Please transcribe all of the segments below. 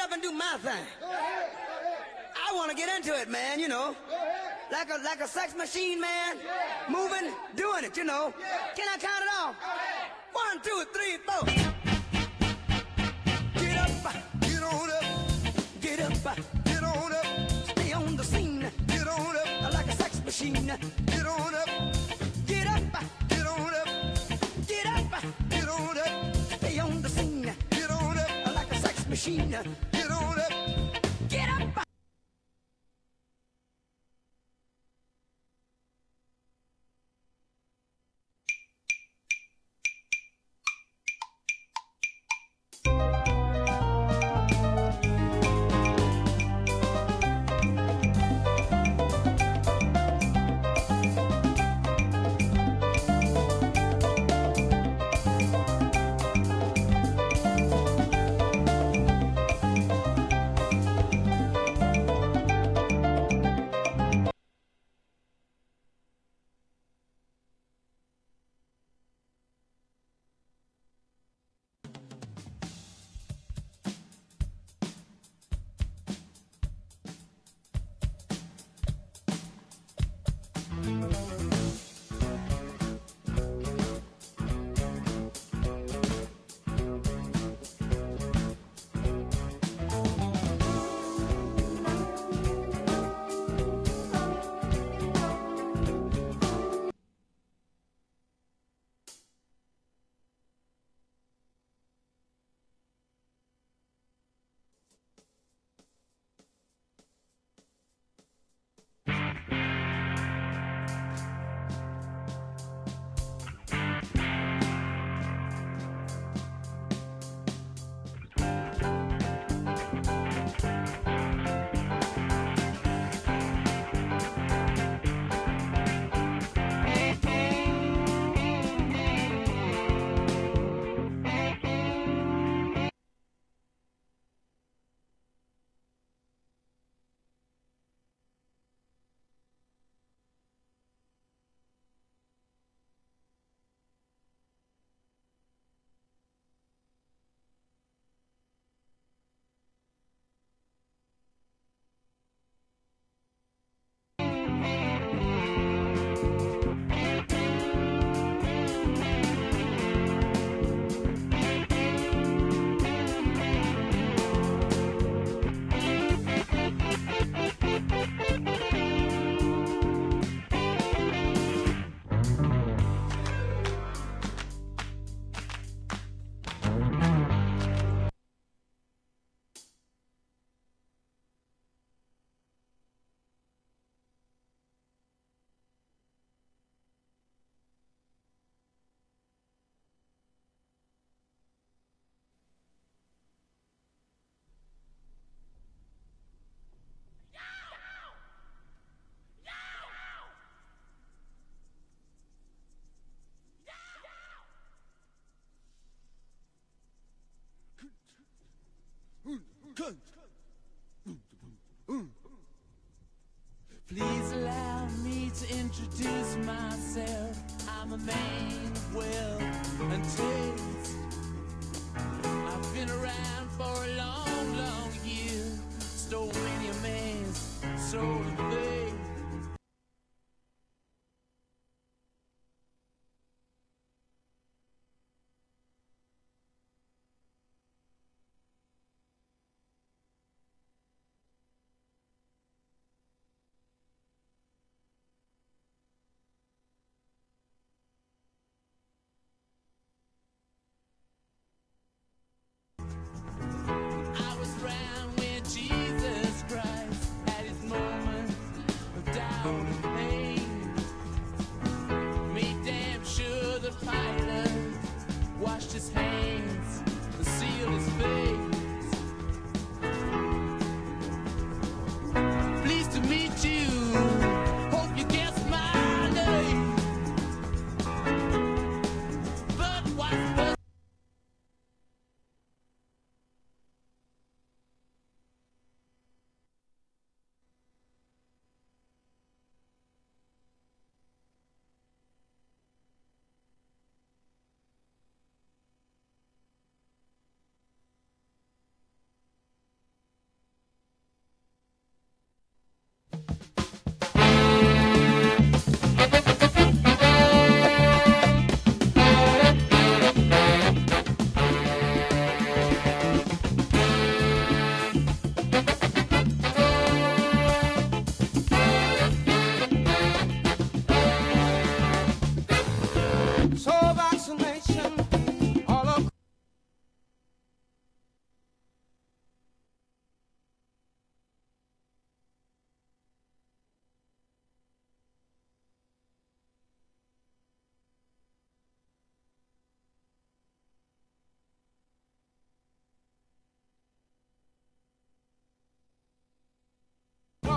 up and do my thing. I want to get into it, man, you know. Like a sex machine, man. Moving, doing it, you know. Can I count it off? 1, 2, 3, 4. Get up, get on up. Get up, get on up. Stay on the scene. Get on up. Like a sex machine. Get on up. Get up, get on up. Get up, get on up. Stay on the scene. Get on up. Like a sex machine. Get on up. Get up. Please allow me to introduce myself. I'm a man of wealth and taste. I've been around for a long, long year. Stole many a man's soul and faith. I was around when Jesus Christ had his moment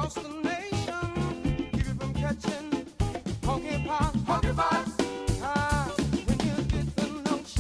across the night.